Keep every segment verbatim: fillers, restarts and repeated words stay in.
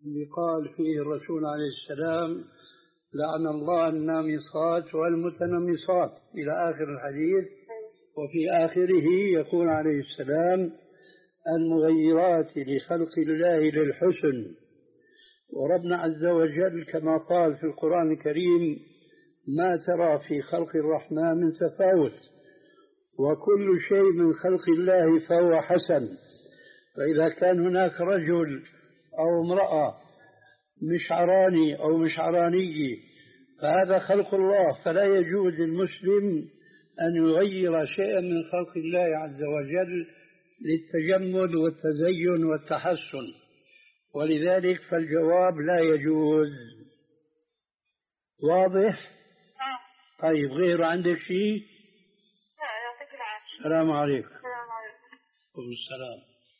اللي قال فيه الرسول عليه السلام: لعن الله النامصات والمتنمصات إلى آخر الحديث. وفي آخره يقول عليه السلام: المغيرات لخلق الله للحسن. وربنا عز وجل كما قال في القرآن الكريم: ما ترى في خلق الرحمن من تفاوت، وكل شيء من خلق الله فهو حسن. فإذا كان هناك رجل أو امرأة مشعراني أو مشعراني فهذا خلق الله، فلا يجوز للمسلم أن يغير شيئا من خلق الله عز وجل للتجمل والتزين والتحسن، ولذلك فالجواب لا يجوز. واضح؟ طيب، غير عندك شيء؟ لا، يعطيك العافية. السلام عليكم. السلام عليكم. السلام.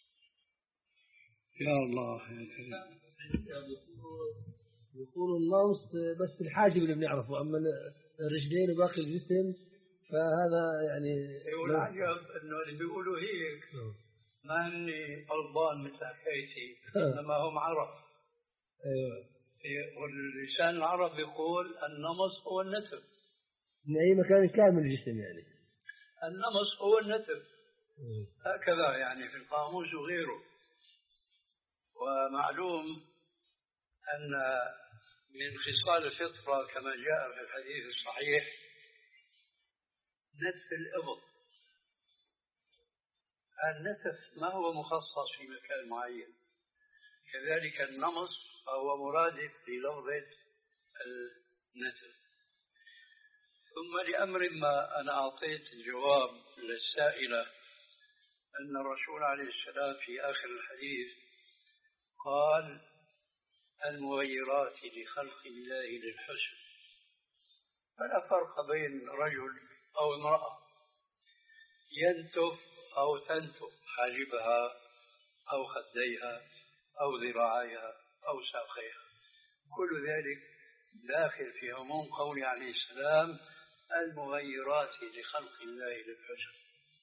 يا الله يا كريم. يقول النمص بس في الحاجب اللي بنعرفه، أما الرجلين وباقي الجسم فهذا يعني يقول عجب انه اللي بيقولوا هيك ما هني قلبان مثل حكايتي، انما هم عرب. ايوه. واللسان العرب يقول النمص هو النتف من اي مكان كامل الجسم، يعني النمص هو النتف هكذا يعني في القاموس وغيره. ومعلوم ان من خصال الفطره كما جاء في الحديث الصحيح نتف الإبط. النتف ما هو مخصص في مكان معين، كذلك النمص هو مرادف للفظة النتف. ثم لأمر ما أنا أعطيت الجواب للسائلة أن الرسول عليه السلام في آخر الحديث قال: المغيرات لخلق الله للحسن. فلا فرق بين رجل أو امرأة ينتف أو تنتف حاجبها أو خديها أو ذراعيها أو ساقيها، كل ذلك داخل في عموم قوله عليه السلام: المغيرات لخلق الله للحسن.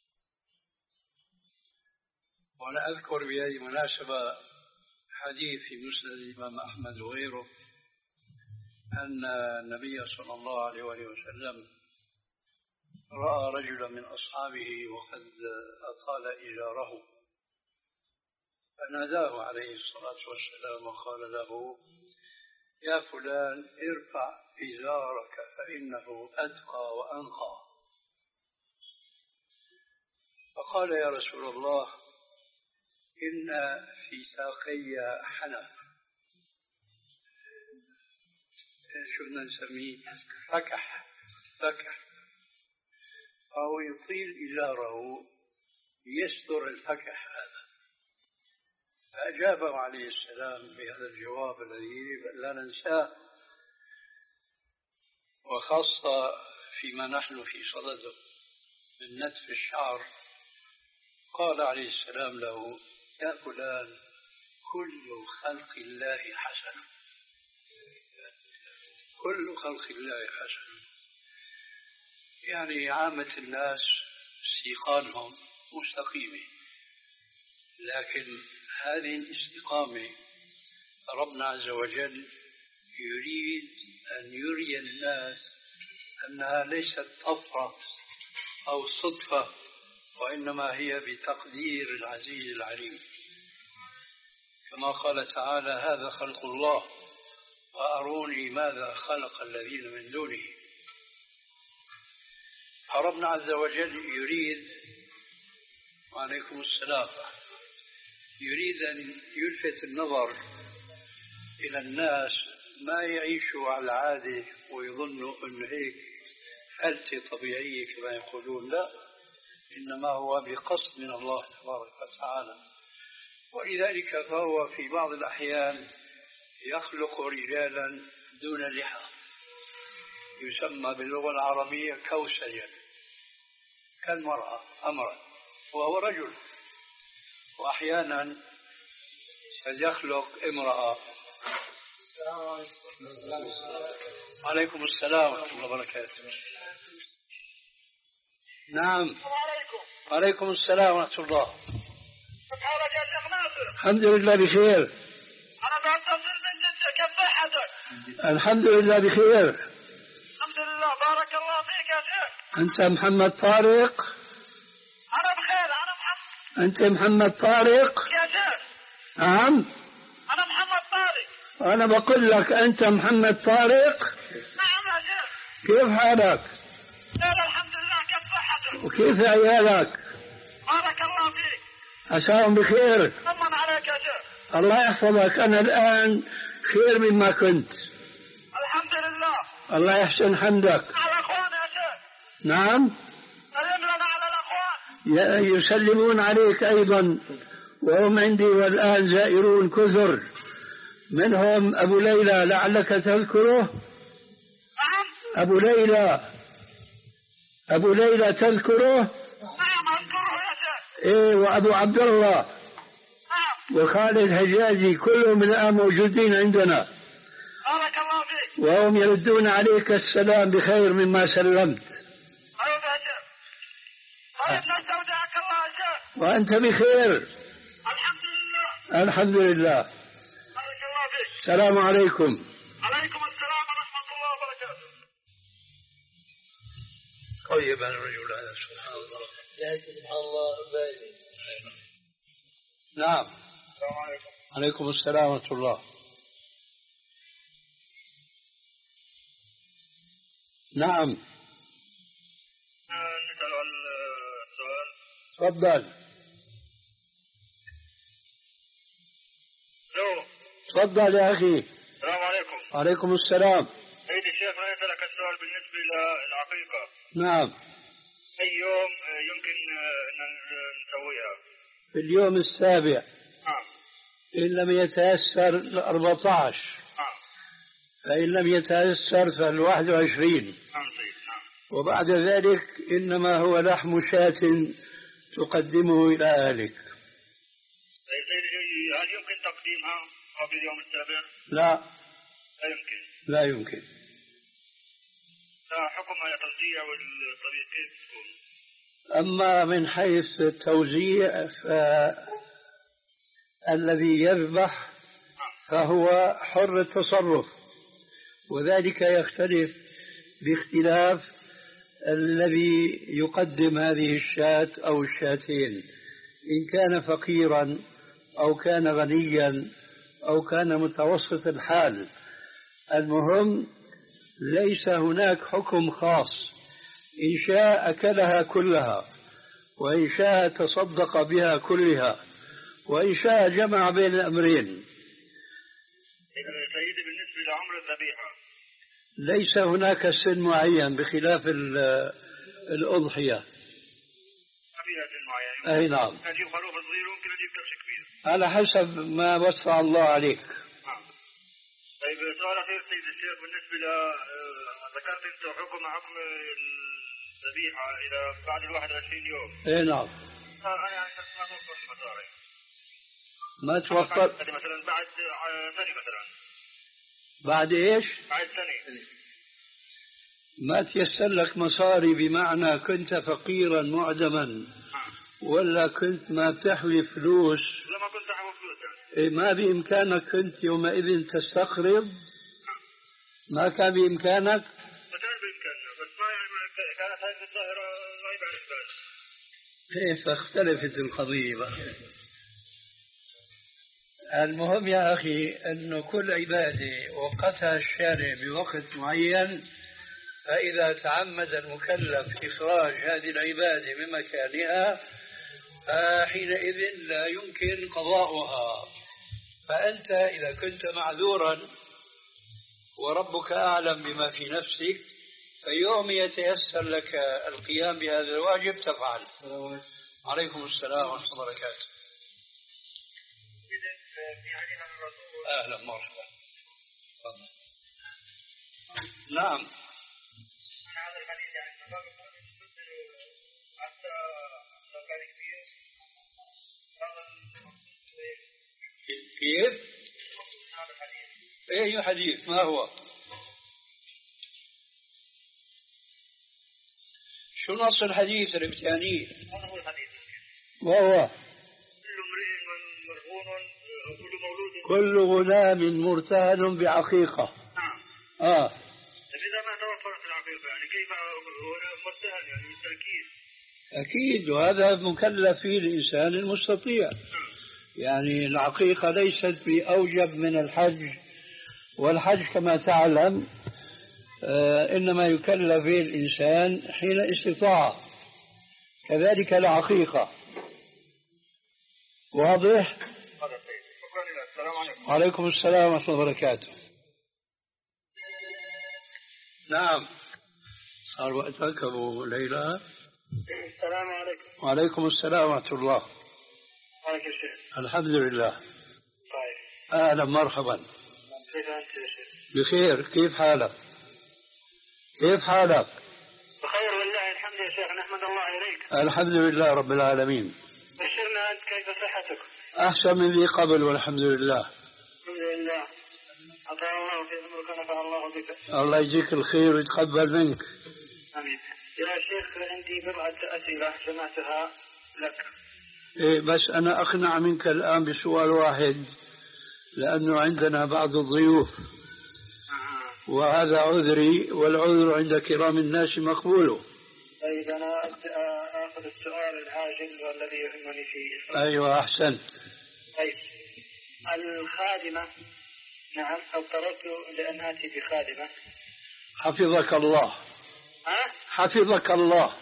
وأنا أذكر بهذه المناسبة حديث في مسند الإمام أحمد وغيره أن النبي صلى الله عليه وسلم رأى رجلا من أصحابه وقد أطال إزاره، فناداه عليه الصلاة والسلام وقال له: يا فلان ارفع إزارك فإنه أتقى وأنقى. فقال: يا رسول الله، إن في ساقي حنف، شو بدنا نسميه، فكح فكح، أو يطيل إزاره يستر الفكح هذا. فأجابه عليه السلام بهذا الجواب الذي لا ننساه، وخاصة فيما نحن في صدده من نتف الشعر. قال عليه السلام له: يا فلان، كل خلق الله حسن، كل خلق الله حسن. يعني عامة الناس استيقانهم مستقيمة، لكن هذه الاستقامة ربنا عز وجل يريد أن يري الناس أنها ليست طفرة أو صدفة، وإنما هي بتقدير العزيز العليم، كما قال تعالى: هذا خلق الله وأروني ماذا خلق الذين من دونه. فربنا عز وجل يريد، وعليكم السلام، يريد أن يلفت النظر إلى الناس ما يعيشوا على العادة ويظنوا أن هيك حالة طبيعية كما يقولون، لا، إنما هو بقصد من الله تبارك وتعالى. ولذلك فهو في بعض الأحيان يخلق رجالا دون لحى، يسمى باللغة العربية كوسجا، كالمرأة أمرا وهو رجل. وأحيانا قد يخلق امرأة. عليكم السلام ورحمة الله وبركاته. نعم. عليكم السلام ورحمة الله. الحمد لله بخير. أنا بنتظر الحمد لله بخير. الحمد لله بارك الله فيك يا شيخ. أنت محمد طارق؟ أنا بخير أنا محمد. أنت محمد طارق؟ يا شيخ. نعم. أنا محمد طارق. أنا بقول لك أنت محمد طارق؟ نعم يا شيخ. كيف حالك؟ خير الحمد لله. كيف صحتك؟ وكيف عيالك؟ بارك الله فيك. عساهم بخير. طمن عليك يا شيخ. الله يحفظك. أنا الآن خير مما كنت. الحمد لله. الله يحسن حمدك. على الأخوان يا شيخ. نعم. سلم لنا على الأخوان. يسلمون عليك أيضا، وهم عندي والآن زائرون كثر، منهم أبو ليلى لعلك تذكره. نعم. أبو ليلى أبو ليلى تذكره؟ نعم أذكره يا شيخ. إيه، وأبو عبد الله. نعم. وخالد حجازي، كلهم الآن موجودين عندنا، بارك الله فيك. وهم يردون عليك السلام بخير مما سلمت. أيوة يا شيخ. طيب نستودعك الله يا شيخ. وأنت بخير؟ الحمد لله. الحمد لله. بارك الله فيك. السلام عليكم. عليكم السلام ورحمة الله وبركاته. طيب الرجل هذا سبحان الله. سبحان الله. نعم. السلام عليكم. عليكم السلام ورحمة الله. نعم. نسأل عن السؤال. تفضل. الو. تفضل يا أخي. السلام عليكم. وعليكم السلام. سيدي الشيخ أنا أسألك السؤال بالنسبة للعقيقة. نعم. أي يوم يمكن أن نسويها؟ في اليوم السابع. نعم. إن لم يتيسر الأربعة عشر. نعم. فإن لم يتيسر فالواحد وعشرين. نعم سيد. نعم. وبعد ذلك إنما هو لحم شاة تقدمه إلى أهلك. سيدي هل يمكن تقديمها قبل اليوم السابع؟ لا. لا يمكن. لا يمكن. لا حكم على توزيع والطريق كيف تكون؟ أما من حيث التوزيع فالذي يذبح فهو حر التصرف، وذلك يختلف باختلاف الذي يقدم هذه الشاة أو الشاتين، إن كان فقيرا أو كان غنيا أو كان متوسط الحال. المهم ليس هناك حكم خاص، إن شاء أكلها كلها، وإن شاء تصدق بها كلها، وإن شاء جمع بين الأمرين. سيدي بالنسبة لعمر الذبيحة ليس هناك سن معين بخلاف الأضحية. ما فيها سن معين. أي نعم. أجيب خروف صغير وممكن أجيب كبش كبير. على حسب ما وسع الله عليك. نعم. طيب سؤال أخير سيد الشيخ بالنسبة ل ذكرت أنت حكم حكم الذبيحة إلى بعد الواحد وعشرين يوم. أي نعم. أنا يعني ما توفر المصاري. ما توفر. مثلا بعد سنة مثلا. بعد إيش؟ بعد سنة. ما تيسر لك مصاري بمعنى كنت فقيرا معدما ولا كنت ما بتحوي فلوس؟ لا ما كنت أحوي فلوس يعني. إيه ما بإمكانك كنت يومئذ تستقرض؟ ما كان بإمكانك؟ ما كان بإمكاننا بس ما يعني كانت هذه الظاهرة غايبة عن البال. كيف اختلفت القضية بقى؟ المهم يا أخي أن كل عبادة وقتها الشارع بوقت معين، فإذا تعمد المكلف إخراج هذه العبادة من مكانها حينئذ لا يمكن قضاؤها. فأنت إذا كنت معذورا وربك أعلم بما في نفسك، فيوم يتيسر لك القيام بهذا الواجب تفعل. عليكم السلام ورحمة الله وبركاته. أهلا مرحبا. نعم. هذا الحديث يعني حتى لو كان كبير كيف؟ هذا الحديث. أي حديث؟ ما هو؟ شو نص الحديث الابتياني؟ هذا هو الحديث. ما هو؟ كل امرئ مرهون أو كل مولود. كل غلام مرتهن بعقيقة. نعم. آه. إذا ما توفرت العقيقة يعني كيف هو مرتهن يعني بالتأكيد؟ أكيد، وهذا مكلف فيه الإنسان المستطيع. يعني العقيقة ليست بأوجب من الحج، والحج كما تعلم آه إنما يكلف فيه الإنسان حين استطاع، كذلك العقيقة. واضح؟ السلام عليكم. وعليكم السلام ورحمة الله وبركاته. نعم، صار وقتك أبو ليلى. السلام عليكم. وعليكم السلام ورحمة الله. عليك يا شيخ. الحمد لله. طيب. أهلا مرحبا. كيف أنت يا شيخ؟ بخير، كيف حالك؟ كيف حالك؟ بخير والله الحمد يا شيخ، نحمد الله إليك. الحمد لله رب العالمين. بشرنا أنت، كيف صحتك؟ أحسن من ذي قبل والحمد لله. الحمد لله. أطال الله في عمرك ونفع الله بك. الله يجزيك الخير ويتقبل منك. آمين. يا شيخ عندي بضعة أسئلة جمعتها لك. إيه بس أنا أقنع منك الآن بسؤال واحد، لأنه عندنا بعض الضيوف آه. وهذا عذري، والعذر عند كرام الناس مقبول. طيب أنا أخذ السؤال العاجل والذي يهمني فيه. أيوة أحسنت. طيب الخادمة، نعم اضطررت لأن آتي بخادمة. حفظك الله. ها؟ حفظك الله،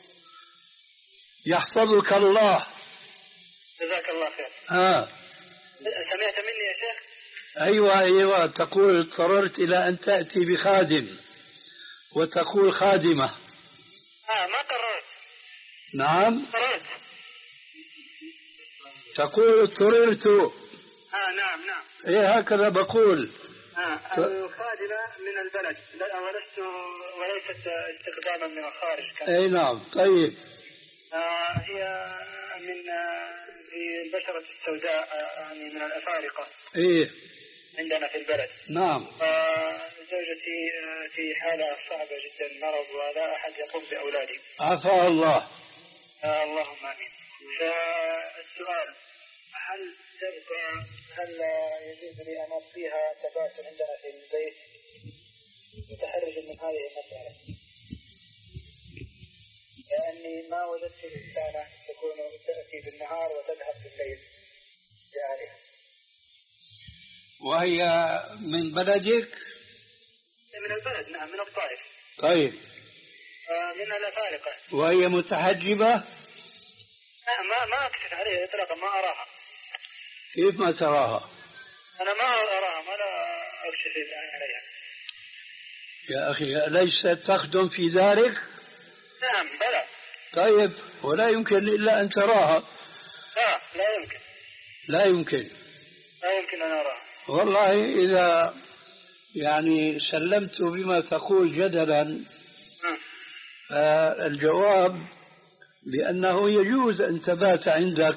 يحفظك الله. جزاك الله خير. ها. سمعت مني يا شيخ؟ أيوة أيوة، تقول اضطررت إلى أن تأتي بخادم وتقول خادمة. آه ما قررت. نعم قررت. تقول اضطررت. آه نعم نعم. إيه هكذا بقول. آه ف... الخادمة من البلد ولست وليست استخداما من الخارج. أي نعم. طيب. آه هي من آه البشرة السوداء، يعني من الأفارقة. إيه عندنا في البلد. نعم. زوجتي في حالة صعبة جدا، مرض ولا أحد يقوم بأولادي. عفا الله. آه اللهم آمين. فالسؤال، هل تبقى هل يجوز لي أن أطفيها تبات عندنا في البيت متحرجا من هذه المسألة؟ لأني ما وجدت إنسانة تكون تأتي بالنهار وتذهب بالليل لأهلها. وهي من بلدك؟ من البلد، نعم، من الطائف. طيب. آه من الأفارقة. وهي متحجبة؟ آه ما ما أكشف عليها إطلاقا، ما أراها. كيف ما تراها؟ أنا ما أراها، ما لا أكشف عليها. يا أخي ليست تخدم في دارك؟ نعم بلى. طيب، ولا يمكن إلا أن تراها؟ لا لا يمكن. لا يمكن. لا يمكن أن أراها. والله إذا يعني سلمت بما تقول جدلا، فالجواب بأنه يجوز أن تبات عندك،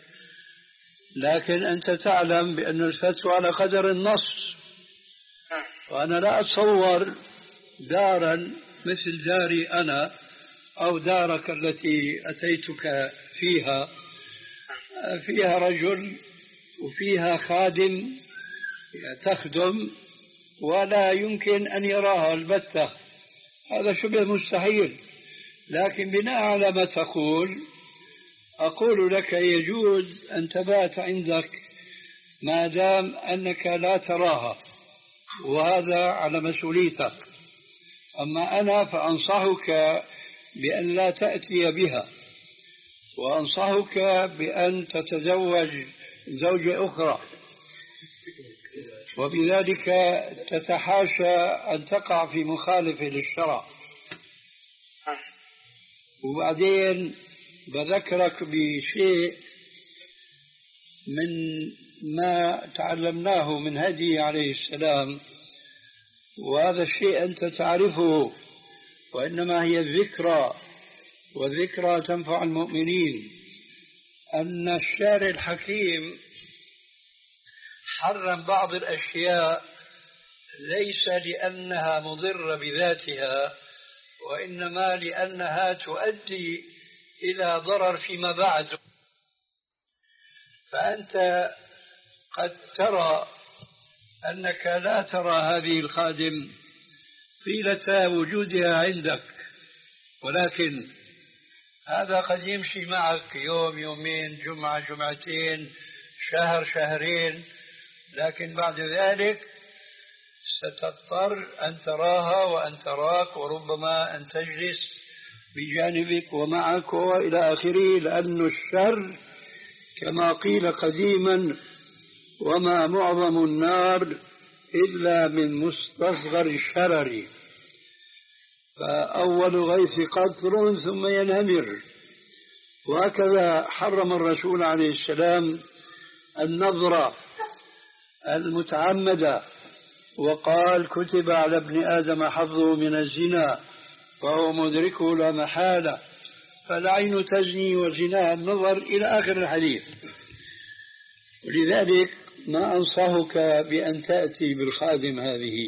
لكن أنت تعلم بأن الفتوى على قدر النص، وأنا لا أتصور دارا مثل داري أنا أو دارك التي أتيتك فيها فيها رجل وفيها خادم تخدم ولا يمكن أن يراها البتة، هذا شبه مستحيل. لكن بناء على ما تقول أقول لك يجوز أن تبات عندك ما دام أنك لا تراها، وهذا على مسؤوليتك. أما أنا فأنصحك بأن لا تأتي بها، وأنصحك بأن تتزوج زوجة أخرى، وبذلك تتحاشى أن تقع في مخالفة للشرع. وبعدين بذكرك بشيء من ما تعلمناه من هدي عليه السلام، وهذا الشيء أنت تعرفه، وإنما هي الذكرى، والذكرى تنفع المؤمنين. أن الشارع الحكيم حرم بعض الأشياء ليس لأنها مضرة بذاتها، وإنما لأنها تؤدي إلى ضرر فيما بعد. فأنت قد ترى أنك لا ترى هذه الخادم طيلة وجودها عندك، ولكن هذا قد يمشي معك يوم يومين، جمعة جمعتين، شهر شهرين، لكن بعد ذلك ستضطر أن تراها وأن تراك، وربما أن تجلس بجانبك ومعك وإلى آخره، لأن الشر كما قيل قديما: وما معظم النار إلا من مستصغر الشرر، فأول غيث قطر ثم ينهمر. وهكذا حرم الرسول عليه السلام النظرة المتعمدة، وقال: كتب على ابن آدم حظه من الزنا وهو مدركه لا محالة، فالعين تزني وزناها النظر، إلى آخر الحديث. ولذلك ما أنصحك بأن تأتي بالخادم هذه،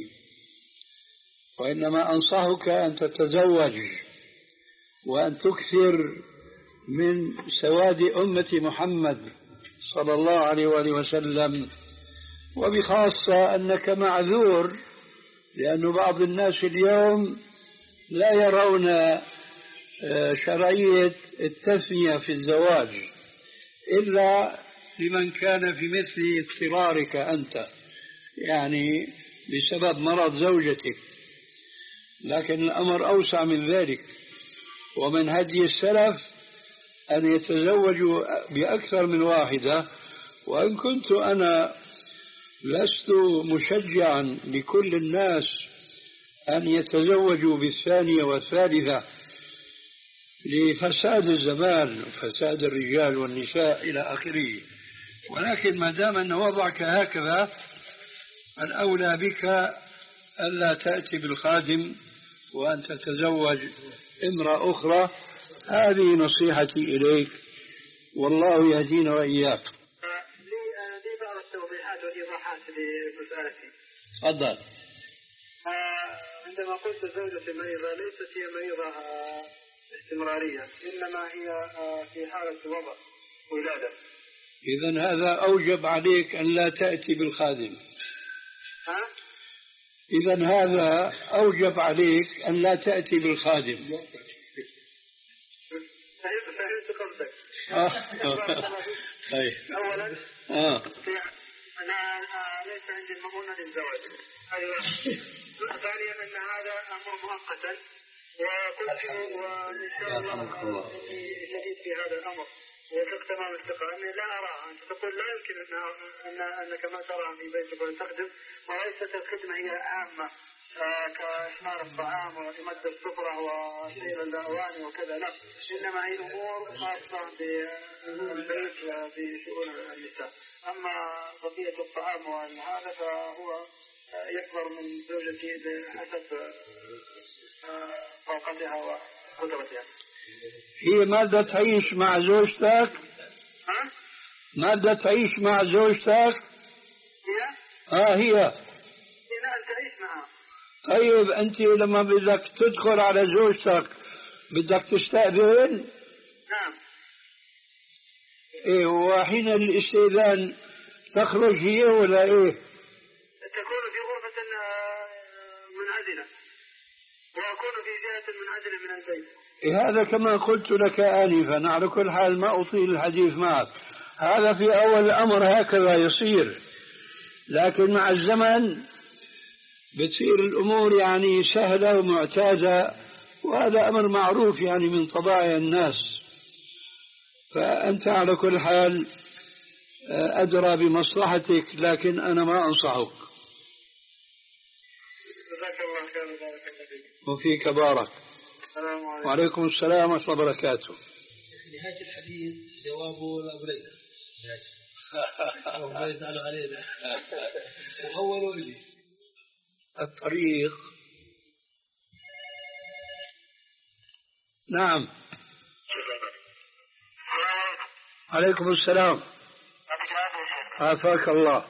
وإنما أنصحك أن تتزوج وأن تكثر من سواد أمة محمد صلى الله عليه وآله وسلم، وبخاصة أنك معذور، لأن بعض الناس اليوم لا يرون شرعية التثنية في الزواج إلا لمن كان في مثل اضطرارك أنت، يعني بسبب مرض زوجتك، لكن الأمر أوسع من ذلك. ومن هدي السلف أن يتزوجوا بأكثر من واحدة، وإن كنت أنا لست مشجعا لكل الناس أن يتزوجوا بالثانية والثالثة لفساد الزمان وفساد الرجال والنساء إلى آخره، ولكن ما دام أن وضعك هكذا الأولى بك ألا تأتي بالخادم وأن تتزوج امرأة أخرى. هذه نصيحتي إليك، والله يهدينا وإياك. لي بعض التوضيحات والإيضاحات لمسألتي. تفضل. عندما قلت زوجتي مريضة، ليست هي مريضة استمرارية، إنما هي في حالة وضع ولادة. إذن هذا أوجب عليك أن لا تأتي بالخادم. ها؟ إذن هذا أوجب عليك أن لا تأتي بالخادم. فهمت قصدك. أولا آه. أنا ليس عندي المؤونة للزواج، هذه واحدة. ثانيا أن هذا أمر مؤقتا، وكنت وإن شاء الله شديد في هذا الأمر وثق تمام الثقة أني لا أراها. أنت تقول لا يمكن أن أنك ما تراها في بيتك وتخدم، وليست الخدمة هي عامة كإحمار الطعام وإمد السفرة وسير الأواني وكذا، لا، إنما هي أمور خاصة بالبيت وبشؤون النساء. أما بقية الطعام وهذا فهو يكبر من زوجتي بحسب طاقتها وقدرتها. هي ماذا تعيش مع زوجتك؟ ها؟ ماذا تعيش مع زوجتك؟ هي؟ آه هي. هي لا تعيش معها. طيب أنت لما بدك تدخل على زوجتك بدك تستأذن؟ نعم. إيه، وحين الاستئذان تخرج هي ولا إيه؟ تكون في غرفة منعزلة، وأكون في جهة منعزلة من البيت. إيه، هذا كما قلت لك آنفا. على كل حال ما أطيل الحديث معك، هذا في أول الأمر هكذا يصير، لكن مع الزمن بتصير الأمور يعني سهلة ومعتادة، وهذا أمر معروف يعني من طبائع الناس. فأنت على كل حال أدرى بمصلحتك، لكن أنا ما أنصحك. جزاك الله خير وبارك الله فيك. وفيك بارك. السلام عليكم. وعليكم السلام ورحمة الله وبركاته. نهاية الحديث جوابه لأبو ليلى. أبو ليلى تعالوا علينا. وحولوا إلي الطريق. نعم. عليكم السلام. عافاك الله.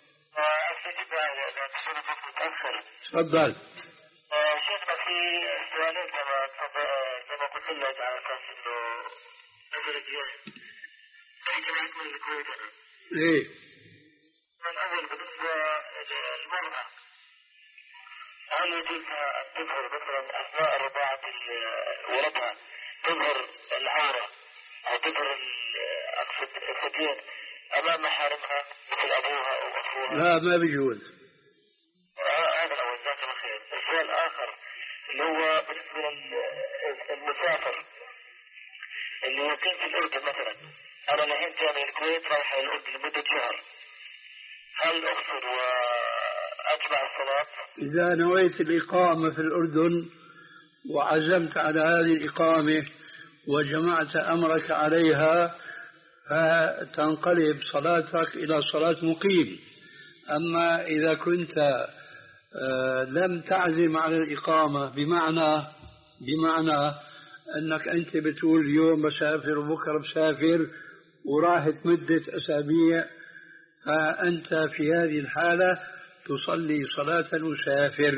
تفضل. شيخنا في سؤالين كما كما قلت لك على اساس انه اجل الديانه في جمعيه من الكويت. ايه. الاول بالنسبه للمراه هل يجوز أن تظهر مثلا أثناء رضاعة ولدها تظهر العورة أو تظهر أقصد الثديين أمام محارمها مثل أبوها أو أخوها؟ لا، ما بيجوز. هذا الأول. جزاك الله خير. السؤال الآخر اللي هو بالنسبة للمسافر اللي يقيم في الأردن مثلا، أنا الحين جاي من الكويت رايح إلى الأردن لمدة شهر، هل أقصر وأتبع الصلاة؟ إذا نويت الإقامة في الأردن وعزمت على هذه الإقامة وجمعت أمرك عليها فتنقلب صلاتك إلى صلاة مقيم. أما إذا كنت لم تعزم على الإقامة بمعنى بمعنى أنك أنت بتقول اليوم بسافر وبكرة بسافر وراحت مدة أسابيع، فأنت في هذه الحالة تصلي صلاة المسافر.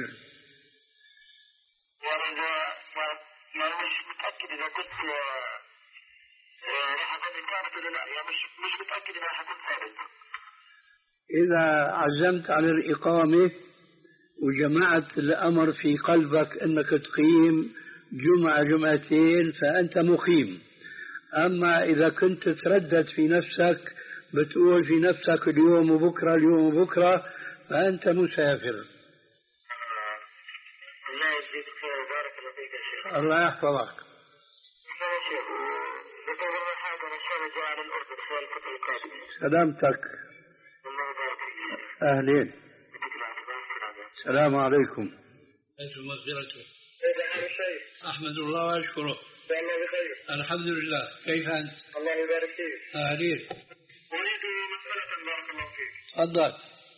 يعني مش متأكد إذا كنت راح أكون ثابت ولا لا، يعني مش مش متأكد إذا راح أكون ثابت. إذا عزمت على الإقامة وجمعت الأمر في قلبك أنك تقيم جمعة جمعتين فأنت مقيم. أما إذا كنت تردد في نفسك بتقول في نفسك اليوم وبكرة اليوم وبكرة فأنت مسافر. الله يجزيك خير وبارك الله فيك يا شيخ. الله يحفظك. يا شيخ ذكر الله حاجة إن شاء الله جاء على الأردن خلال الفترة القادمة. سلامتك. الله يبارك فيك. أهلين. السلام عليكم. أنت مغفرته. كيف حال الشيخ؟ أحمد الله وأشكره. الله بخير. الحمد لله. كيف أنت؟ الله يبارك فيك. أهلين. أريد مسألة بارك الله فيك. تفضل.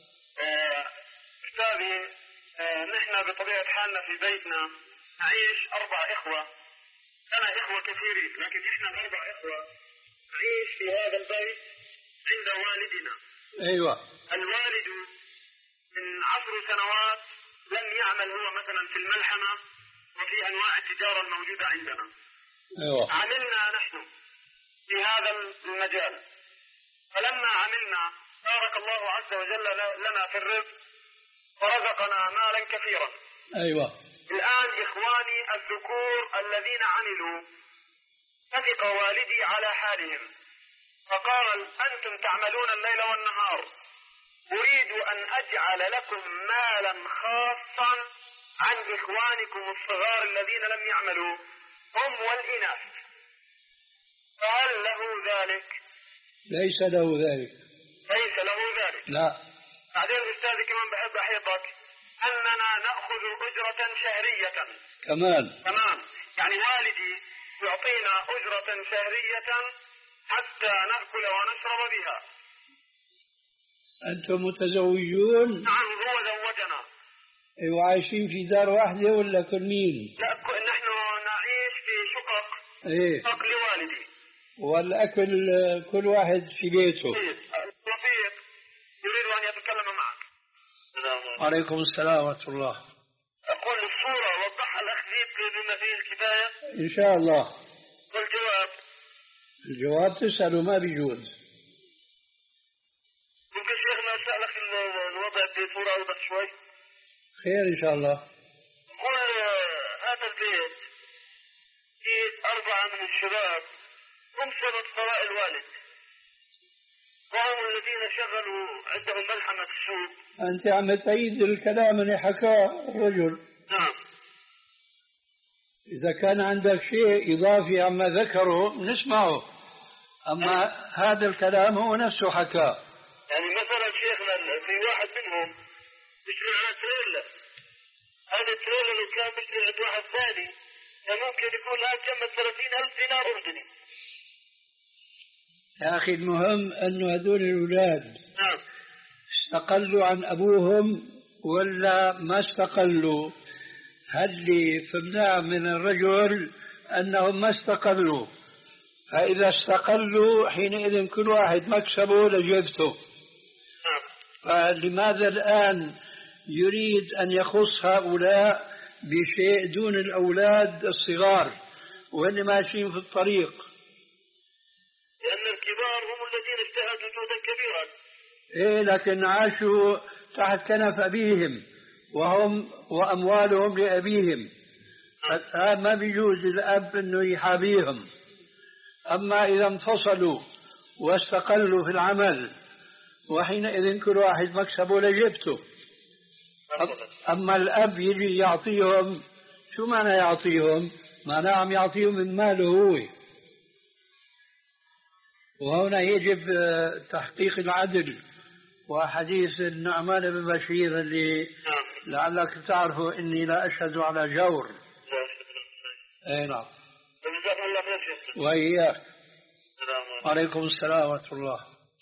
أستاذي، آه نحن بطبيعة حالنا في بيتنا نعيش أربع إخوة. أنا إخوة كثيرين لكن إحنا الأربع إخوة نعيش في هذا البيت عند والدنا. أيوة. الوالد من عشر سنوات لم يعمل هو مثلا في الملحمة وفي أنواع التجارة الموجودة عندنا. أيوة. عملنا نحن في هذا المجال، فلما عملنا بارك الله عز وجل لنا في الرزق ورزقنا مالا كثيرا. أيوة. الآن إخواني الذكور الذين عملوا اتفق والدي على حالهم فقال أنتم تعملون الليل والنهار، أريد أن أجعل لكم مالا خاصا عن إخوانكم الصغار الذين لم يعملوا هم والإناث، فهل له ذلك؟ ليس له ذلك. ليس له ذلك. لا. بعدين أستاذي كمان بحب أحيطك أننا نأخذ أجرة شهرية كمان. تمام، يعني والدي يعطينا أجرة شهرية حتى نأكل ونشرب بها. أنتم متزوجون؟ نعم، هو زوجنا. أيوة. عايشين في دار واحدة ولا كلين؟ لا، نحن نعيش في شقق. إيه. شقق لوالدي. والأكل كل واحد في بيته. رفيق يريد أن يتكلم معك. عليكم السلام ورحمة الله. أقول الصورة وضحها الأخ بما فيه الكفاية إن شاء الله. والجواب الجواب تسأله ما بيجوز. ممكن شيخنا أسألك الوضع بصورة أوضح شوي؟ خير إن شاء الله. أقول هذا البيت في أربعة من الشباب هم سبب طلاق الوالد، وهم الذين شغلوا عندهم ملحمة السوق. أنت عم تعيد الكلام اللي حكاه الرجل. نعم. إذا كان عندك شيء إضافي عما ذكره نسمعه، أما أه. هذا الكلام هو نفسه حكاه. يعني مثلا شيخنا في واحد منهم بيشتري على تريلا، هذا التريلا لو كان بيشتري عند واحد ثاني كان ممكن يكون الآن كمل ثلاثين ألف دينار أردني. يا أخي المهم أنه هذول الأولاد نعم استقلوا عن أبوهم ولا ما استقلوا. هل اللي فهمناه من الرجل أنهم ما استقلوا، فإذا استقلوا حينئذ كل واحد مكسبه لجيبته. نعم. فلماذا الآن يريد أن يخص هؤلاء بشيء دون الأولاد الصغار وهم ماشيين في الطريق؟ لأن الكبار هم الذين اجتهدوا جهدا كبيرا. إيه، لكن عاشوا تحت كنف أبيهم وهم وأموالهم لأبيهم، ما بيجوز الأب أنه يحابيهم. أما إذا انفصلوا واستقلوا في العمل وحينئذ كل واحد مكسبه لجبته. أما الأب يجي يعطيهم، شو معنى يعطيهم؟ معناه عم يعطيهم من ماله هو. وهنا يجب تحقيق العدل. وحديث النعمان بن بشير اللي لعلك تعرفوا إني لا أشهد على جور. أي نعم. وإياك. وعليكم السلام ورحمة الله.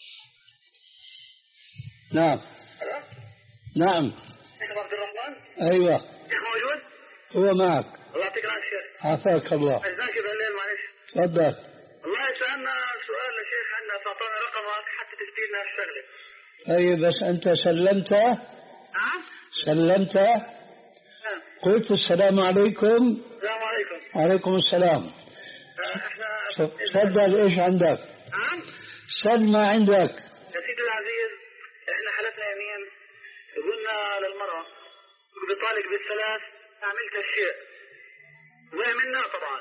نعم. نعم. عبد الرحمن. أيوة. شيخ موجود؟ هو معك. الله يعطيك العافية. عافاك الله. أجزاك بالليل معلش. تفضل. والله سألنا سؤال يا شيخ عنا فأعطانا رقمك حتى تفتي لنا الشغلة. أي بس أنت سلمت؟ نعم. سلمت؟ نعم. قلت السلام عليكم. السلام عليكم. وعليكم السلام. احنا تفضل ايش عندك؟ نعم. سل ما عندك. يا سيدي العزيز احنا حلفنا يمين قلنا للمرأة بطالق بالثلاث عملت الشيء وعملنا طبعا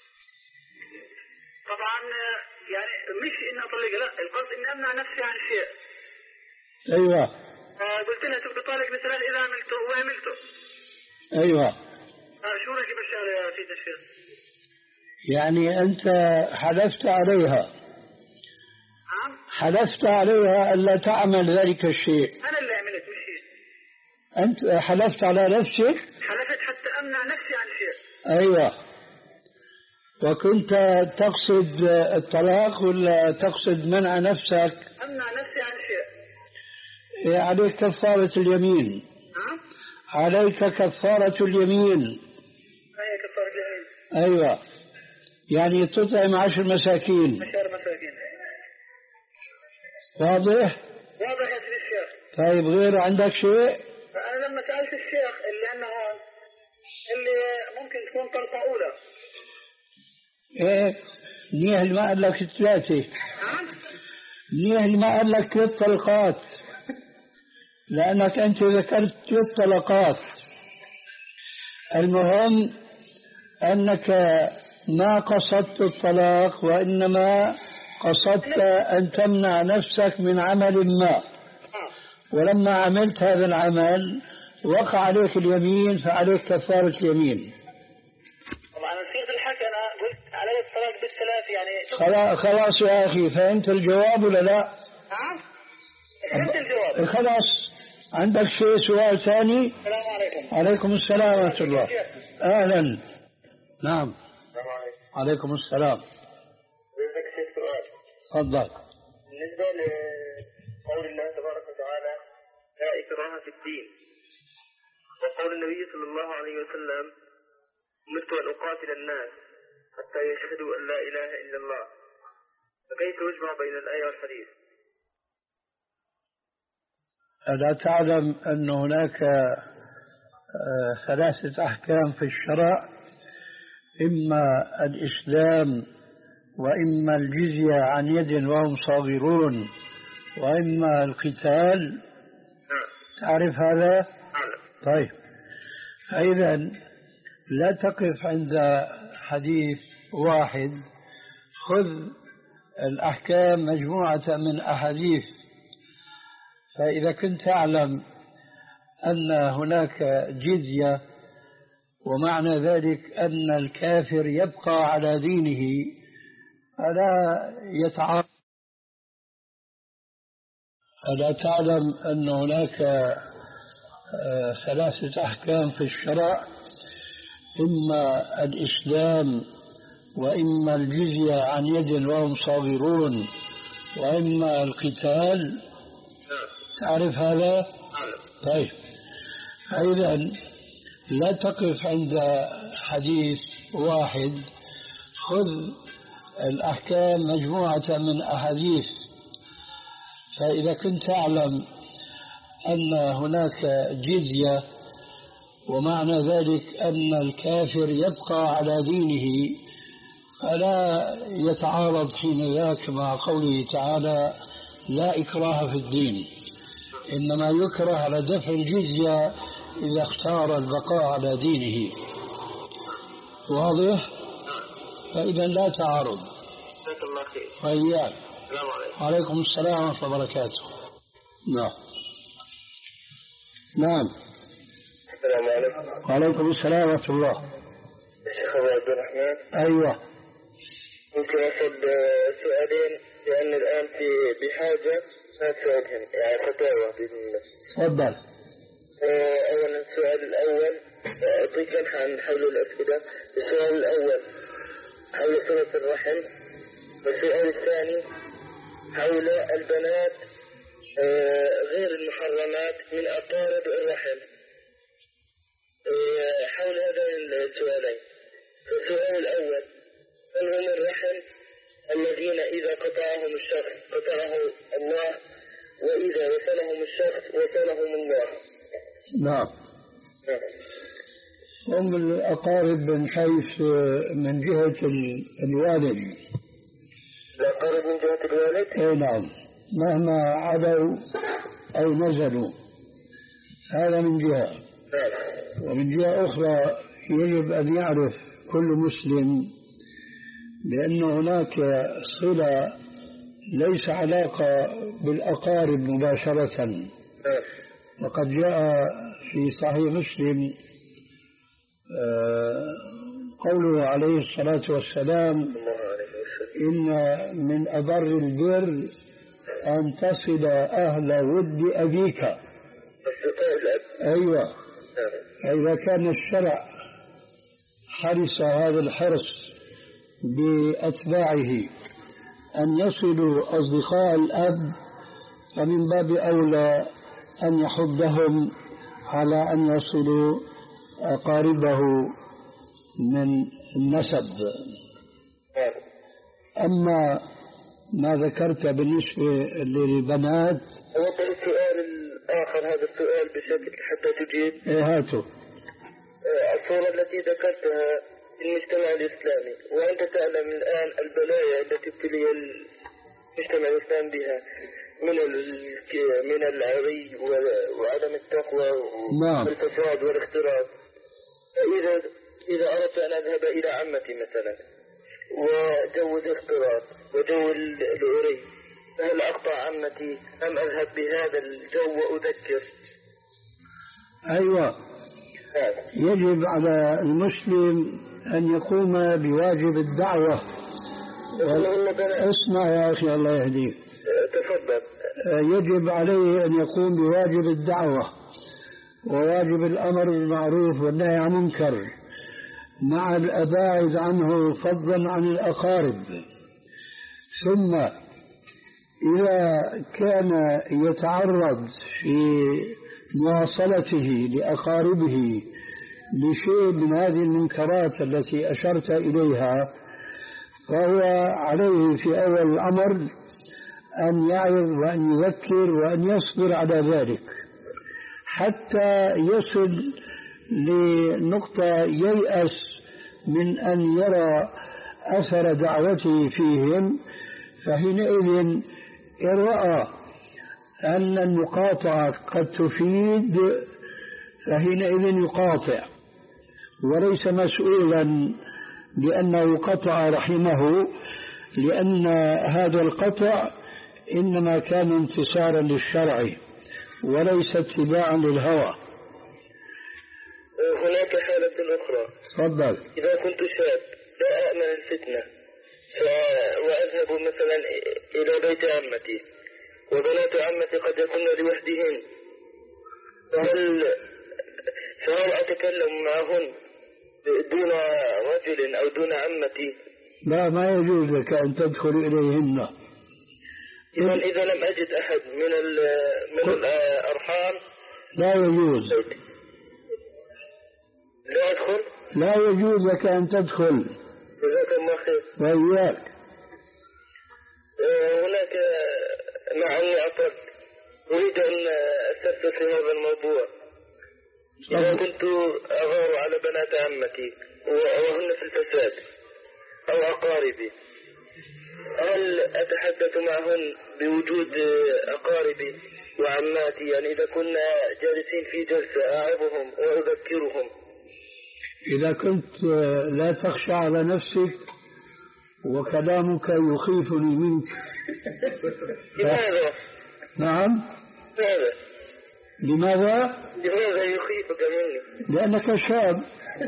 طبعا يعني مش اني اطلقها، لا القصد اني امنع نفسي عن شيء. ايوه. قلت لها تبقى طالق بالثلاث اذا عملته وعملته. ايوه. شو رايك بالشغله يا سيدي الشيخ؟ يعني انت حلفت عليها. نعم. حلفت عليها الا تعمل ذلك الشيء. انا اللي عملت مش هي. انت حلفت على نفسك؟ حلفت حتى امنع نفسي عن شيء. ايوه. وكنت تقصد الطلاق ولا تقصد منع نفسك؟ امنع نفسي عن شيء. عليك كفارة اليمين. نعم. عليك كفارة اليمين. هي كفارة اليمين. ايوه. يعني تطعم عشر مساكين. عشر مساكين. واضح؟ واضح يا سيدي الشيخ. طيب غير عندك شيء؟ فأنا لما سألت الشيخ اللي عندنا هون اللي ممكن تكون طلقة أولى. ايه منيح اللي ما قال لك ثلاثة. نعم. منيح اللي ما قال لك ثلاث طلقات، لأنك أنت ذكرت ثلاث طلقات. المهم أنك ما قصدت الطلاق وإنما قصدت أن تمنع نفسك من عمل ما، ولما عملت هذا العمل وقع عليك اليمين فعليك كفارة اليمين. طبعا نصيغة الحكي أنا قلت علي الطلاق بالثلاث يعني. خلاص خلاص يا أخي، فهمت الجواب ولا لا؟ نعم. فهمت الجواب. خلاص. عندك شيء سؤال ثاني؟ السلام عليكم. عليكم السلام ورحمة الله. أهلا. نعم. السلام عليكم. عليكم السلام. بدك شيء سؤال. تفضل. بالنسبة لقول الله تبارك وتعالى لا إكراه في الدين، وقول النبي صلى الله عليه وسلم أمرت أن أقاتل الناس حتى يشهدوا أن لا إله إلا الله، فكيف يجمع بين الآية والحديث؟ ألا تعلم أن هناك ثلاثة أحكام في الشرع، إما الإسلام وإما الجزية عن يد وهم صاغرون وإما القتال؟ تعرف هذا؟ طيب، فإذا لا تقف عند حديث واحد، خذ الأحكام مجموعة من أحاديث. فإذا كنت تعلم أن هناك جزية ومعنى ذلك أن الكافر يبقى على دينه فلا يتعارض. ألا تعلم أن هناك ثلاثة أحكام في الشرع، إما الإسلام وإما الجزية عن يد وهم صاغرون وإما القتال؟ تعرف هذا؟ طيب، فإذا لا تقف عند حديث واحد، خذ الأحكام مجموعة من أحاديث. فإذا كنت تعلم أن هناك جزية ومعنى ذلك أن الكافر يبقى على دينه فلا يتعارض حين ذاك مع قوله تعالى لا إكراه في الدين، إنما يكره على دفع الجزية إذا اختار البقاء على دينه. واضح؟ فإذا لا تعارض. جزاك الله خير. وإياك. السلام عليكم. وعليكم السلام ورحمة الله وبركاته. نعم. نعم. السلام عليكم. وعليكم السلام ورحمة الله. الشيخ أبو عبد الرحمن. أيوة. ممكن أخذ سؤالين لأن الآن في بحاجة أسألهم يعني فتاوى بإذن الله. تفضل. أولا السؤال الأول أعطيك عن حول الأسئلة. السؤال الأول حول صلة الرحم، والسؤال الثاني حول البنات غير المحرمات من أقارب الرحم. حول هذين السؤالين، السؤال الأول من هم الرحم الذين إذا قطعهم الشخص قطعه الله، وإذا وصلهم الشخص وصلهم الله؟ نعم. هم الأقارب من حيث من جهة الوالد. الأقارب من جهة الوالد؟ أي نعم، مهما علوا أو نزلوا، هذا من جهة. ومن جهة أخرى يجب أن يعرف كل مسلم بأن هناك صلة ليس علاقة بالأقارب مباشرة. وقد جاء في صحيح مسلم قوله عليه الصلاة والسلام: إن من أبر البر أن تصل أهل ود أبيك. أيوة. إذا كان الشرع حرص هذا الحرص بأتباعه أن يصلوا أصدقاء الأب، فمن باب أولى أن يحضهم على أن يصلوا أقاربه من النسب. أما ما ذكرت بالنسبة للبنات، أود السؤال الآخر هذا السؤال بشكل حتى تجيب. إيه هاته. الصورة التي ذكرتها في المجتمع الإسلامي، وأنت تعلم الآن البلايا التي ابتلي المجتمع الإسلامي بها من من العري وعدم التقوى والفساد والاختراق. فإذا إذا أردت أن أذهب إلى عمتي مثلا وجو الاختراق وجو العري، فهل أقطع عمتي أم أذهب بهذا الجو وأذكر؟ أيوة. يجب على المسلم أن يقوم بواجب الدعوة. اسمع يا أخي الله يهديك. تفضل. يجب عليه أن يقوم بواجب الدعوة وواجب الأمر بالمعروف والنهي عن المنكر مع الأباعد عنه فضلا عن الأقارب. ثم إذا كان يتعرض في مواصلته لأقاربه لشيء من هذه المنكرات التي أشرت إليها، فهو عليه في أول الأمر أن يعظ وأن يذكر وأن يصبر على ذلك حتى يصل لنقطة ييأس من أن يرى أثر دعوته فيهم. فحينئذ إن رأى أن المقاطعة قد تفيد فحينئذ يقاطع، وليس مسؤولا بأنه قطع رحمه، لأن هذا القطع إنما كان انتصارا للشرع وليس اتباعا للهوى. هناك حالة أخرى. تفضل. إذا كنت شاب لا أأمن الفتنة وأذهب مثلا إلى بيت عمتي وبنات عمتي قد يكون لوحدهن، فهل فهل أتكلم معهن دون رجل أو دون عمتي؟ لا، ما يجوز لك أن تدخل إليهن. إذا إذا لم أجد أحد من من الأرحام لا يجوز. لا أدخل. لا يجوز لك أن تدخل. جزاك الله خير. وإياك. هناك مع أني أطلت أريد أن أستفسر في هذا الموضوع. إذا كنت أغار على بنات عمتي وهن في الفساد أو أقاربي، هل أتحدث معهن بوجود أقاربي وعماتي، يعني إذا كنا جالسين في جلسة أعظهم وأذكرهم. إذا كنت لا تخشى على نفسك وكلامك يخيفني منك. لماذا؟ نعم. لماذا؟ لماذا؟ لماذا يخيفك مني؟ لأنك شاب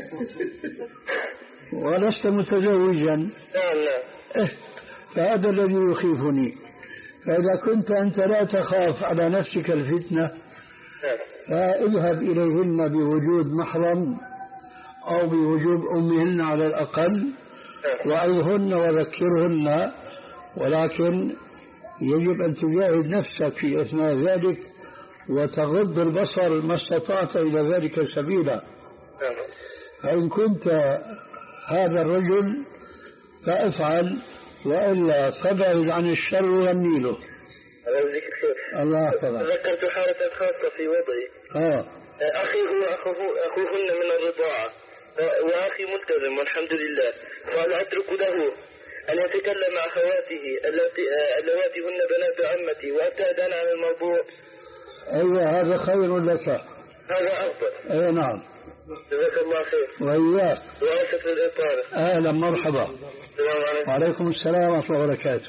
ولست متزوجا. نعم نعم. فهذا الذي يخيفني. فإذا كنت أنت لا تخاف على نفسك الفتنة فاذهب إليهن بوجود محرم أو بوجود أمهن على الأقل وعظهن وذكرهن، ولكن يجب أن تجاهد نفسك في أثناء ذلك وتغض البصر ما استطعت إلى ذلك سبيلا. فإن كنت هذا الرجل فافعل، وإلا فابعد عن الشر والنيله. الله يحفظك. ذكرت حالة خاصة في وضعي. آه. أخي هو أخوه أخوهن من الرضاعة، وأخي ملتزم والحمد لله، وأن أترك له أن يتكلم مع أخواته اللواتي هن بنات عمتي وأبتعد عن الموضوع. أيوة هذا خير لك. هذا أفضل. أي نعم. جزاك الله خير. وإياك. وأسف الإطالة. أهلا مرحبا. السلام عليكم. وعليكم السلام ورحمة الله وبركاته.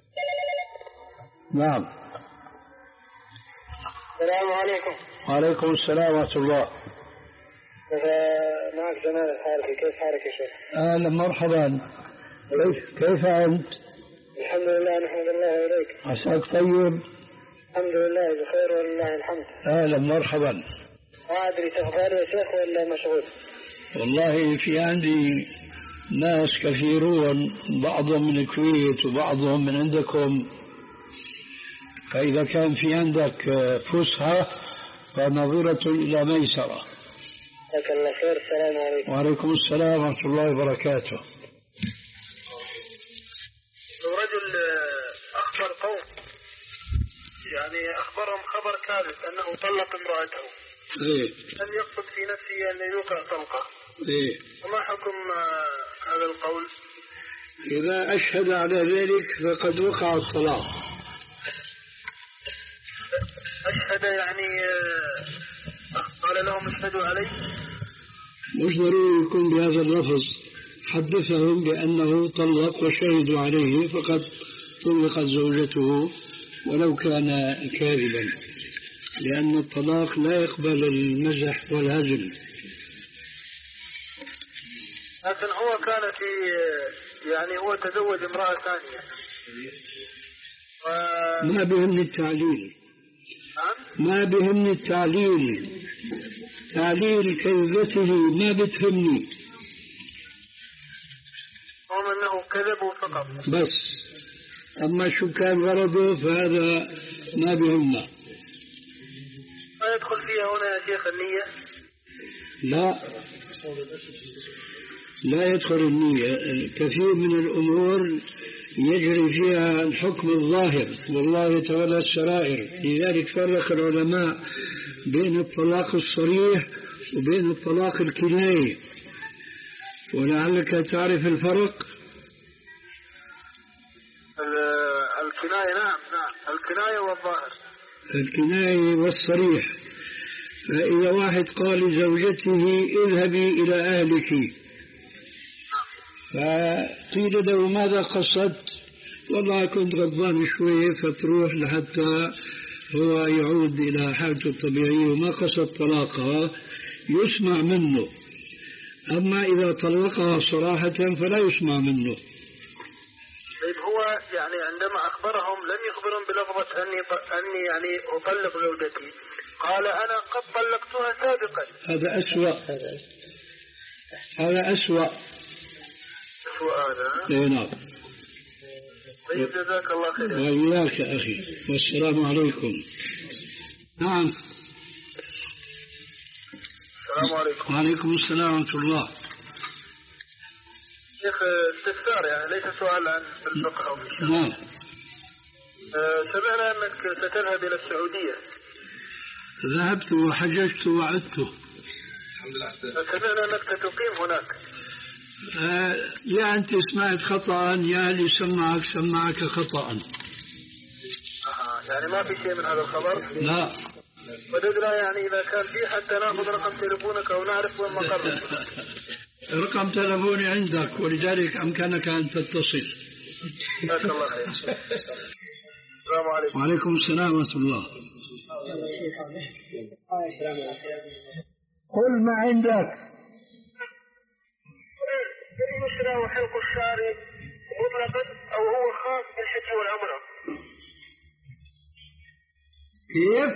نعم. السلام عليكم. وعليكم السلام ورحمة الله. معك جمال الحارثي، كيف حالك يا شيخ؟ أهلا مرحبا. كيف كيف أنت؟ الحمد لله نحمد الله إليك. عساك طيب؟ الحمد لله بخير ولله الحمد. أهلا مرحبا. ما أدري تفضل يا شيخ ولا مشغول؟ والله في عندي ناس كثيرون، بعضهم من الكويت وبعضهم من عندكم، فإذا كان في عندك فسحة فنظرة إلى ميسرة. جزاك الله خير. السلام عليكم. وعليكم السلام ورحمة الله وبركاته. لو رجل أخبر قوم، يعني أخبرهم خبر كاذب أنه طلق امرأته، إيه؟ هل يقصد في نفسه أن يوقع طلقة؟ إيه؟ وما حكم هذا القول؟ إذا أشهد على ذلك فقد وقع الطلاق. أشهد يعني قال لهم اشهدوا علي؟ مش ضروري يكون بهذا اللفظ، حدثهم بأنه طلق وشهدوا عليه فقد طلقت زوجته ولو كان كاذبا، لأن الطلاق لا يقبل المزح والهزل. لكن هو كان في يعني هو تزوج امرأة ثانية و... ما بهمني التعليل. نعم؟ ما بهمني التعليل، تعليل كذبته ما بتهمني، هم أنه كذبوا فقط بس. أما شو كان غرضه فهذا ما بهمنا. ما يدخل فيها هنا يا شيخ النية؟ لا لا يدخل النية. كثير من الأمور يجري فيها الحكم الظاهر والله يتولى السرائر. لذلك فرق العلماء بين الطلاق الصريح وبين الطلاق الكناية، ولعلك تعرف الفرق. الكناية نعم نعم الكناية والظاهر. الكناية والصريح. فإذا واحد قال لزوجته اذهبي إلى أهلك، فقيل له ماذا قصدت؟ والله كنت غضبان شوية، فتروح لحتى هو يعود إلى حالته الطبيعية وما قصد طلاقها، يسمع منه. أما إذا طلقها صراحة فلا يسمع منه. طيب هو يعني عندما أخبرهم لم يخبرهم بلفظة أني أني يعني أطلق زوجتي، قال أنا قد طلقتها سابقا. هذا أسوأ، هذا أسوأ. هذا اي نعم. طيب جزاك الله خير. وإياك أخي، والسلام عليكم. نعم. السلام عليكم. وعليكم السلام ورحمة الله. شيخ استفسار يعني ليس سؤال عن الفقه أو الشرع. نعم. سمعنا أنك ستذهب إلى السعودية. ذهبت وحججت وعدت. سمعنا أنك ستقيم هناك. آه يا أنت سمعت خطأ يا اللي سمعك سمعك خطأ. آه يعني ما في شيء من هذا الخبر؟ لا. وددنا يعني إذا كان في حتى نأخذ رقم تليفونك أو نعرف وين مقرك. رقم تليفوني عندك ولذلك أمكنك أن تتصل. جزاك الله خير. السلام عليكم. وعليكم السلام ورحمة الله. قل ما عندك. يشرع وحلق الشارع مطلقا أو هو خاص بالحج والعمرة؟ كيف؟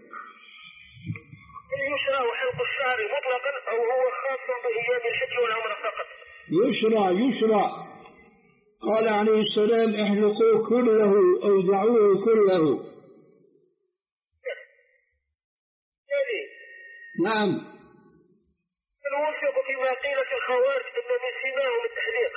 يشرع وحلق الشارع مطلقا أو هو خاص بأيام الحج والعمرة فقط؟ يشرع يشرع. قال عليه السلام احلقوه كله أو دعوه كله. نعم. نوثق فيما قيل في الخوارج أن من سماهم التحليق.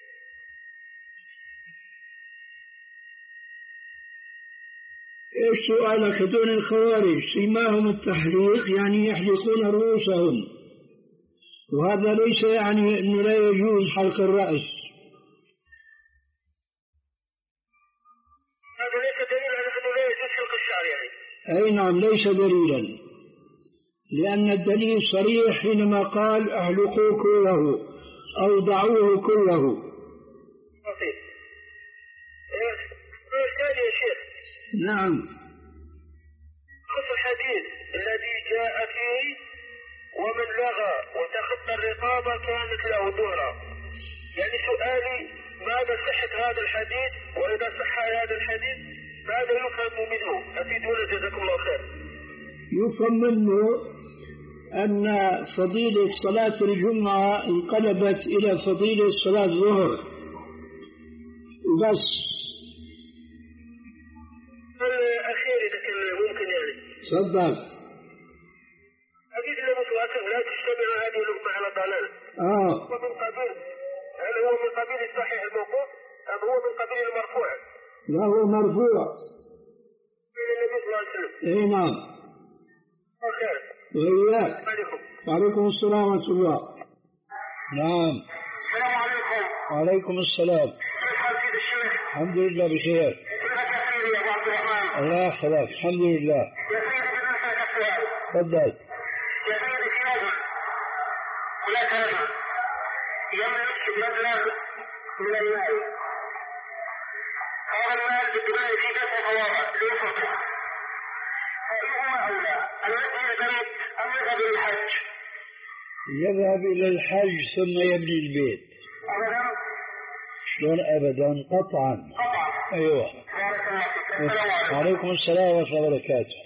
ايش سؤالك دون الخوارج؟ سماهم التحليق يعني يحلقون رؤوسهم، وهذا ليس يعني انه لا يجوز حلق الرأس. هذا ليس دليل على انه لا يجوز حلق الشعر يعني. اي نعم ليس دليلا، لأن الدليل صريح حينما قال احلقوا كله أو دعوه كله. طيب. الثاني يا شيخ. نعم. خص الحديث الذي جاء فيه ومن لغى وتخطى الرقابة كانت له دهرة. يعني سؤالي ماذا صحة هذا الحديث؟ وإذا صح هذا الحديث ماذا يفهم منه؟ أفيدونا جزاكم الله خير. يفهم منه أن فضيلة صلاة الجمعة انقلبت إلى فضيلة صلاة الظهر بس. الأخير إذا كان ممكن يعني. تفضل. أكيد لو متواتر لا تجتمع هذه الأمة على ضلال. آه. ومن قبيل هل هو من قبيل الصحيح الموقوف أم هو من قبيل المرفوع؟ لا هو مرفوع. من النبي صلى الله عليه وسلم. إيه نعم. خير. وإياك. وعليكم السلام ورحمة الله. نعم. السلام عليكم. وعليكم السلام. كيف حال سيد الشيخ؟ الحمد لله بخير. كيف كثير يا أبو عبد الرحمن؟ الله يحفظك. الحمد لله. يا سيدي بدون سألك السؤال. تفضل. يا سيدي في رجل هناك رجل يملك مبلغ من المال. هذا المال بالدخول في دفع فوارق لأسرته. فأيهما أولى أن يبني البيت أم يذهب إلى الحج؟ يذهب إلى الحج ثم يبني البيت. أبدا. شلون أبدا؟ قطعا. قطعا. أيوة. بارك الله فيك. السلام عليكم. وعليكم السلام ورحمة الله وبركاته.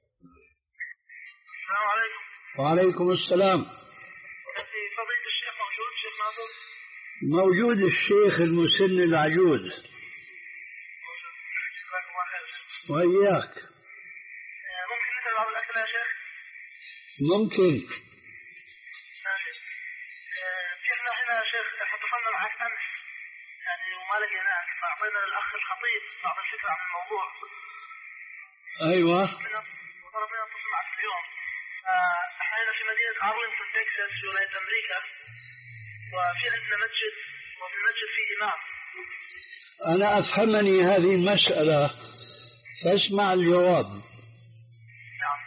السلام عليكم. وعليكم السلام. فضيلة الشيخ موجود شيخ ناصر؟ موجود الشيخ المسن العجوز. وإياك. ممكن نسأل بعض الأسئلة يا شيخ؟ ممكن. شيخنا هنا يا شيخ تحدثنا معك أمس يعني وما لقيناك فأعطينا الأخ الخطيب بعض الفكرة عن الموضوع. أيوة. وطلبنا نتصل معك اليوم. احنا هنا في مدينة أرلينغتون تكساس في ولاية أمريكا، وفي عندنا مسجد وفي المسجد فيه إمام. أنا أفهمني هذه المسألة فاسمع الجواب. نعم.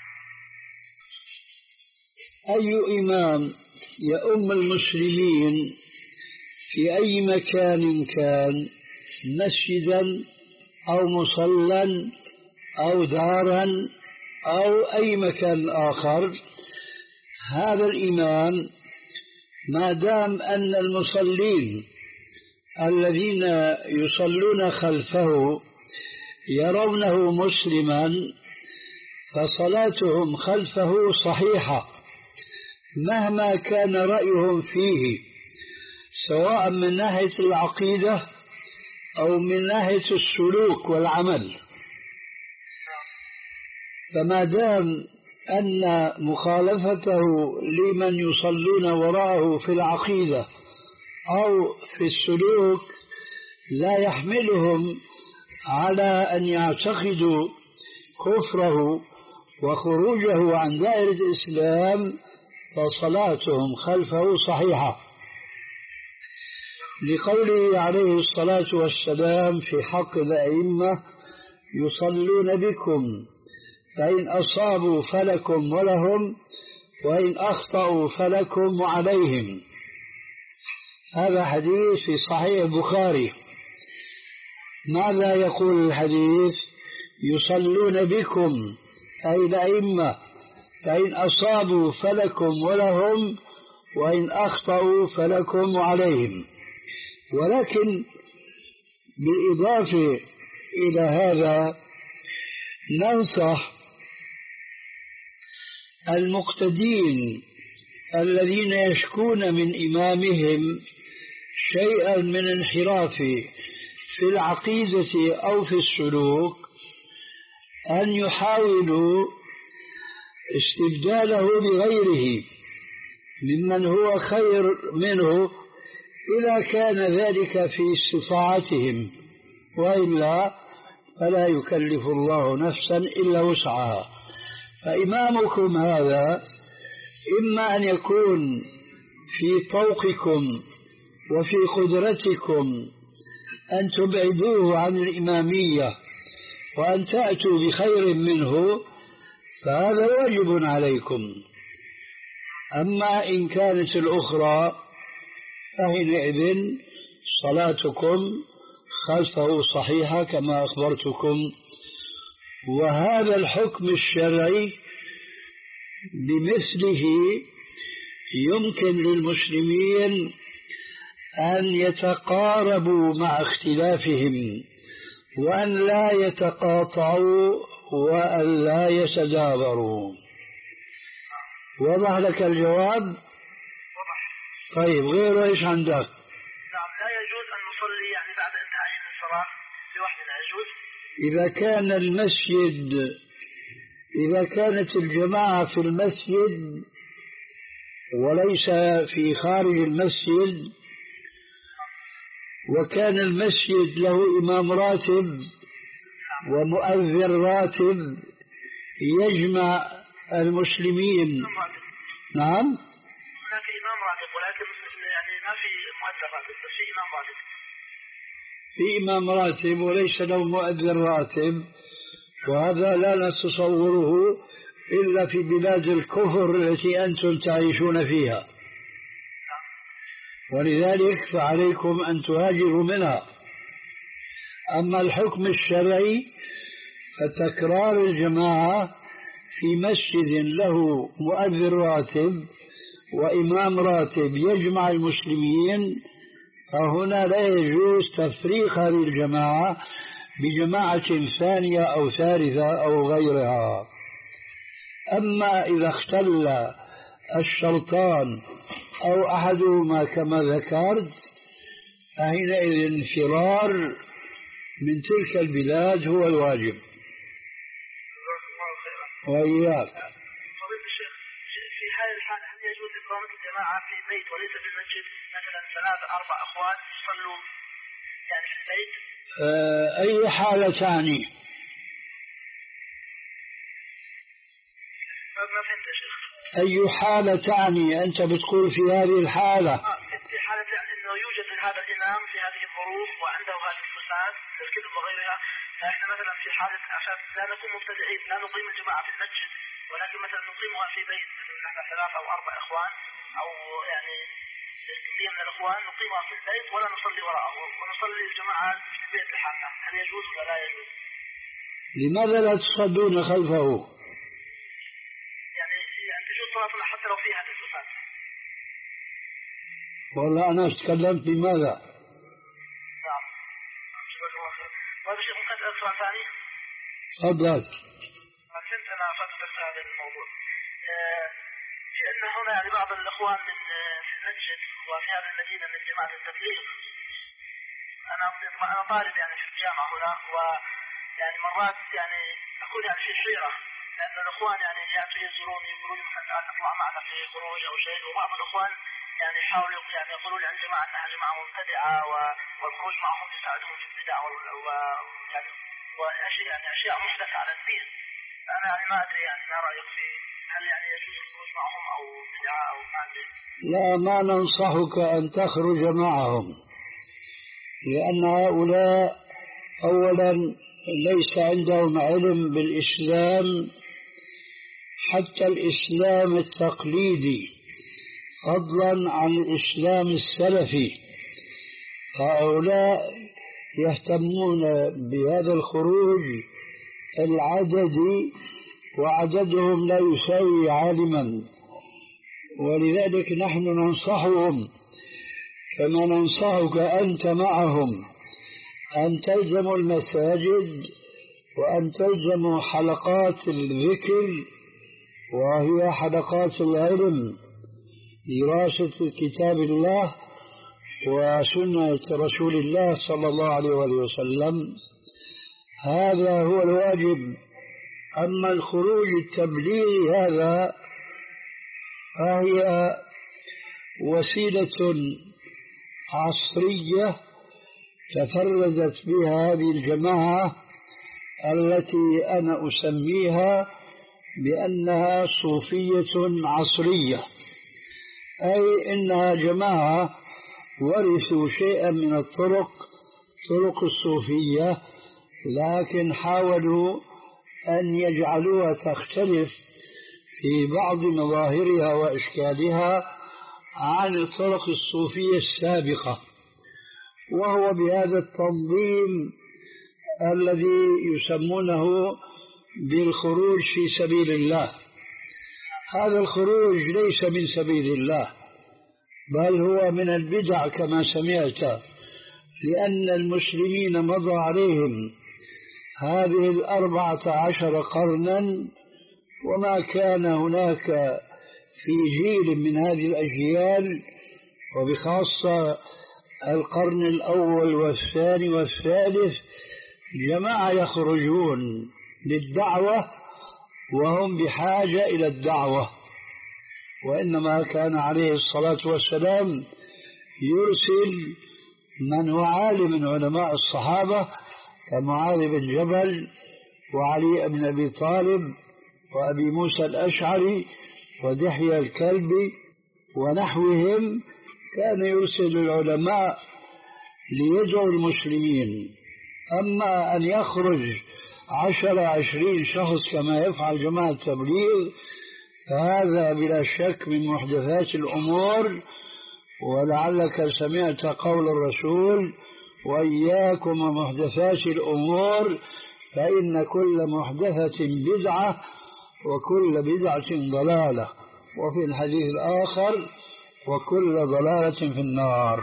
أي إمام يؤم المسلمين في أي مكان كان، مسجدا أو مصلى أو دارا أو أي مكان آخر، هذا الإمام ما دام أن المصلين الذين يصلون خلفه يرونه مسلما فصلاتهم خلفه صحيحة مهما كان رأيهم فيه، سواء من ناحية العقيدة أو من ناحية السلوك والعمل. فما دام أن مخالفته لمن يصلون وراءه في العقيدة أو في السلوك لا يحملهم على أن يعتقدوا كفره وخروجه عن دائرة الإسلام، فصلاتهم خلفه صحيحة، لقوله عليه الصلاة والسلام في حق الأئمة: يصلون بكم فإن أصابوا فلكم ولهم وإن أخطأوا فلكم وعليهم. هذا حديث في صحيح البخاري. ماذا يقول الحديث؟ يصلون بكم أي الأئمة فإن أصابوا فلكم ولهم وإن أخطأوا فلكم وعليهم. ولكن بالإضافة إلى هذا ننصح المقتدين الذين يشكون من إمامهم شيئا من انحراف في العقيدة أو في السلوك أن يحاولوا استبداله بغيره ممن هو خير منه إذا كان ذلك في استطاعتهم، وإلا فلا يكلف الله نفسا إلا وسعها. فإمامكم هذا إما أن يكون في طوقكم وفي قدرتكم أن تبعدوه عن الإمامية وأن تأتوا بخير منه، فهذا واجب عليكم. أما إن كانت الأخرى فحينئذ صلاتكم خلفه صحيحة كما أخبرتكم. وهذا الحكم الشرعي بمثله يمكن للمسلمين أن يتقاربوا مع اختلافهم وأن لا يتقاطعوا وأن لا يتدابروا. وضح لك الجواب؟ وضح. طيب غيره إيش عندك؟ نعم، لا يجوز أن نصلي يعني بعد انتهاء الصلاة لوحدنا، يجوز؟ إذا كان المسجد إذا كانت الجماعة في المسجد وليس في خارج المسجد، وكان المسجد له إمام راتب ومؤذن راتب يجمع المسلمين. نعم، هناك إمام راتب ولكن يعني ما في مؤذن راتب، بس في إمام راتب. في إمام راتب وليس له مؤذن راتب، وهذا لا نتصوره إلا في بلاد الكفر التي أنتم تعيشون فيها، ولذلك فعليكم أن تهاجروا منها. أما الحكم الشرعي فتكرار الجماعة في مسجد له مؤذن راتب وإمام راتب يجمع المسلمين، فهنا لا يجوز تفريق هذه الجماعة بجماعة ثانية أو ثالثة أو غيرها. أما إذا اختل الشرطان أو أحدهما كما ذكرت، فحينئذ الفرار من تلك البلاد هو الواجب. وإياك. فضيلة الشيخ، في هذه الحالة هل يجوز إقامة الجماعة في بيت وليس في المسجد؟ مثلا ثلاثة أربع أخوات يصلوا يعني في البيت. آه أي حالة تعني؟ ما فهمت يا شيخ. أي حالة تعني أنت بتقول في هذه الحالة؟ آه في حالة يعني أنه يوجد هذا الإمام في هذه الظروف وعنده هذه الصفات كالكذب وغيرها، فإحنا مثلا في حالة عشان لا نكون مبتدئين لا نقيم الجماعة في المسجد، ولكن مثلا نقيمها في بيت، مثلا نحن ثلاثة أو أربع إخوان أو يعني جمعية من الإخوان نقيمها في البيت ولا نصلي وراءه ونصلي الجماعة في البيت لحالنا، هل يجوز ولا لا يجوز؟ لماذا لا تصلون خلفه؟ يعني يعني تجوز صلاتنا حتى لو فيها هذه الصفات. والله أنا تكلمت بماذا؟ نعم. جزاك الله خير. طيب يا شيخ ممكن أسأل سؤال ثاني؟ تفضل. فهمت أنا فكرت هذا الموضوع. لأن هنا يعني بعض الإخوان من في المسجد وفي هذه المدينة من جماعة التبليغ، أنا أنا طالب يعني في الجامعة هنا، ويعني مرات يعني أكون يعني في حيرة لأن الإخوان يعني يأتوا يزوروني يقولوا لي مثلا تعال نطلع معنا في خروج أو شيء، وبعض الإخوان يعني يحاولوا يعني يقولوا لي عن جماعة أنها جماعة مبتدعة والخروج معهم يساعدهم في البدع ويعني وأشياء يعني أشياء محدثة على الدين. أنا يعني ما أدري يعني ما رأيك في هل يعني يجوز الخروج معهم أو بدعة أو ما أدري؟ لا، ما ننصحك أن تخرج معهم، لأن هؤلاء أولا ليس عندهم علم بالإسلام حتى الإسلام التقليدي فضلا عن الإسلام السلفي. هؤلاء يهتمون بهذا الخروج العددي وعددهم لا يساوي عالما، ولذلك نحن ننصحهم كما ننصحك أنت معهم أن تلزموا المساجد وأن تلزموا حلقات الذكر وهي حلقات العلم، دراسة كتاب الله وسنة رسول الله صلى الله عليه وسلم. هذا هو الواجب. أما الخروج التبليغي هذا فهي وسيلة عصرية تفردت بها هذه الجماعة التي أنا أسميها بأنها صوفية عصرية، أي إنها جماعة ورثوا شيئا من الطرق طرق الصوفية، لكن حاولوا أن يجعلوها تختلف في بعض مظاهرها وأشكالها عن الطرق الصوفية السابقة، وهو بهذا التنظيم الذي يسمونه بالخروج في سبيل الله. هذا الخروج ليس من سبيل الله، بل هو من البدع كما سمعت، لأن المسلمين مضى عليهم هذه الأربعة عشر قرنا وما كان هناك في جيل من هذه الأجيال، وبخاصة القرن الأول والثاني والثالث، جماعة يخرجون للدعوة وهم بحاجة إلى الدعوة. وإنما كان عليه الصلاة والسلام يرسل من هو عالم من علماء الصحابة كمعاذ بن جبل وعلي بن أبي طالب وأبي موسى الأشعري ودحية الكلبي ونحوهم، كان يرسل العلماء ليدعو المسلمين. أما أن يخرج عشر عشرين شخص كما يفعل جماعة التبليغ فهذا بلا شك من محدثات الأمور. ولعلك سمعت قول الرسول: وإياكم ومحدثات الأمور فإن كل محدثة بدعة وكل بدعة ضلالة، وفي الحديث الآخر: وكل ضلالة في النار.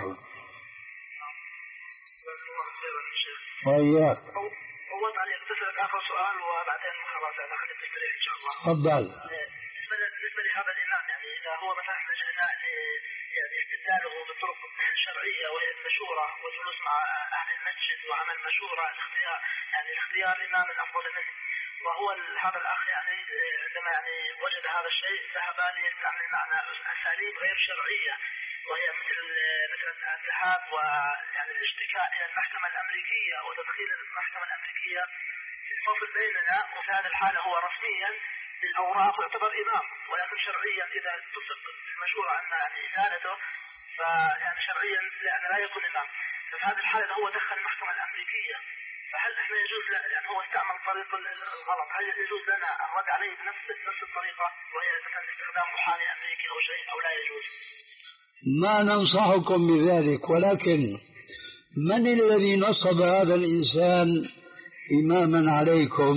وإياك. أول علي أتصل آخر سؤال وبعدين خلاص أنا خليت التشريح إن شاء الله. تفضل. بالنسبة لهذا الإمام، يعني إذا هو مثلا لجأنا يعني استدلاله بالطرق الشرعية وهي المشورة والجلوس مع أهل المسجد وعمل مشورة الاختيار، يعني اختيار إمام الأفضل منه، وهو هذا الأخ يعني عندما يعني وجد هذا الشيء ذهب ليستعمل معنا أساليب غير شرعية، وهي مثل مثل الذهاب ويعني الاشتكاء إلى المحكمة الأمريكية وتدخيل المحكمة الأمريكية في الفصل بيننا. وفي هذه الحالة هو رسميا للأوراق يعتبر إمام، ولكن شرعيا إذا تصدق المشورة أن يعني إزالته فيعني شرعيا لأن لا يكون إمام. ففي هذه الحالة هو دخل المحكمة الأمريكية، فهل احنا يجوز يعني هو استعمل طريق الغلط، هل يجوز لنا الرد عليه بنفس نفس الطريقة وهي مثلا استخدام محامي أمريكي أو شيء، أو لا يجوز؟ ما ننصحكم بذلك، ولكن من الذي نصب هذا الإنسان إماما عليكم؟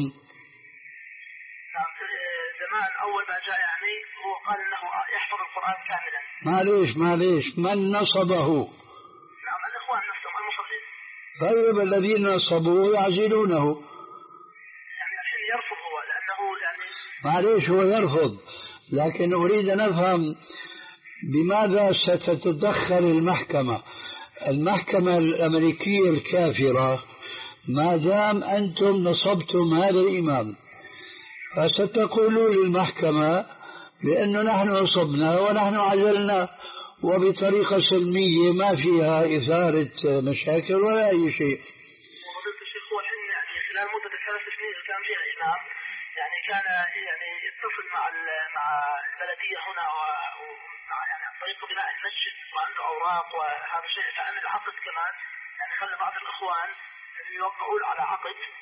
زمان أول ما جاء يعني هو قال إنه يحفظ القرآن كاملا. معليش معليش من نصبه؟ نعم الإخوان نفسهم المصلين. طيب الذين نصبوه يعزلونه. يعني الحين يرفض هو لأنه يعني معليش هو يرفض، لكن أريد أن أفهم بماذا ستتدخل المحكمة المحكمة الأمريكية الكافرة ما دام أنتم نصبتم هذا الإمام؟ فستقولوا للمحكمة بأنه نحن نصبنا ونحن عزلنا وبطريقة سلمية ما فيها إثارة مشاكل ولا أي شيء. وفضيلة الشيخ هو الحين يعني خلال مدة الثلاث سنين اللي كان فيها إمام يعني كان يعني يتصل مع مع البلدية هنا ومع يعني عن طريق بناء المسجد وعنده أوراق وهذا الشيء، فعمل عقد كمان يعني خلى بعض الإخوان يوقعوا على عقد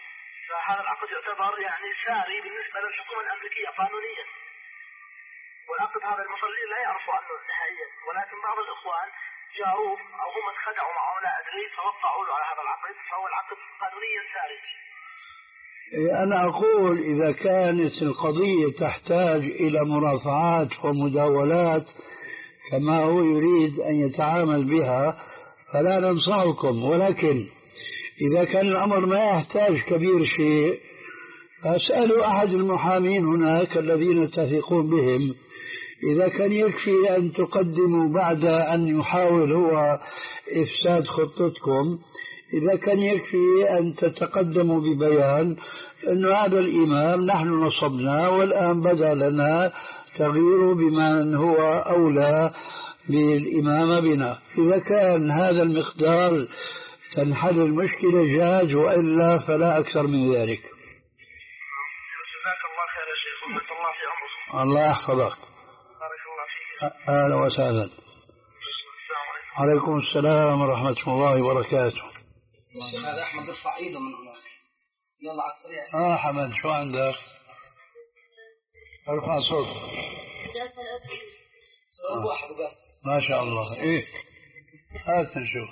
فهذا العقد يعتبر يعني ساري بالنسبة للحكومة الأمريكية قانونيا، والعقد هذا المصلين لا يعرفوا عنه نهائيا، ولكن بعض الإخوان جاءوا أو هم اتخدعوا معه لا أدري فوقعوا له على هذا العقد، فهو العقد قانونيا ساري. أنا أقول إذا كانت القضية تحتاج إلى مرافعات ومداولات كما هو يريد أن يتعامل بها فلا ننصحكم، ولكن إذا كان الأمر ما يحتاج كبير شيء فاسألوا أحد المحامين هناك الذين تثقون بهم، إذا كان يكفي أن تقدموا بعد أن يحاول هو إفساد خطتكم، إذا كان يكفي أن تتقدموا ببيان أن هذا الإمام نحن نصبنا والآن بدأ لنا تغيير بمن هو أولى بالإمامة بنا. إذا كان هذا المقدار تنحل المشكلة جاز، وإلا فلا أكثر من ذلك. جزاك الله خير يا شيخ، وبارك الله في عمرك. الله يحفظك. بارك الله فيك. أهلا وسهلا. عليكم السلام ورحمة الله وبركاته. هذا أحمد ارفع إيده من هناك. يلا على السريع. آه حمد شو عندك؟ ارفع صوت. سؤال واحد بس. ما شاء الله. إيه هات نشوف.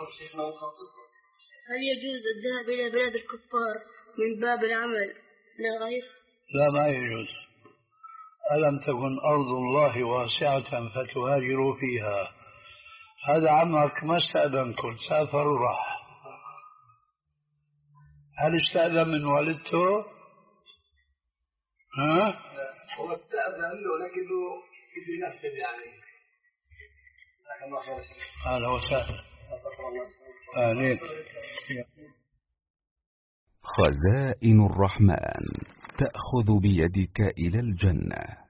هل يجوز الذهاب إلى بلاد الكفار من باب العمل للغير؟ لا ما يجوز. ألم تكن أرض الله واسعة فتهاجروا فيها. هذا عمك ما استأذنكم، سافر وراح. هل استأذن من والدته؟ ها؟ هو استأذن له لكنه يجي ينفذ يعني. أهلا وسهلا. أهلين. خزائن الرحمن تأخذ بيدك إلى الجنة.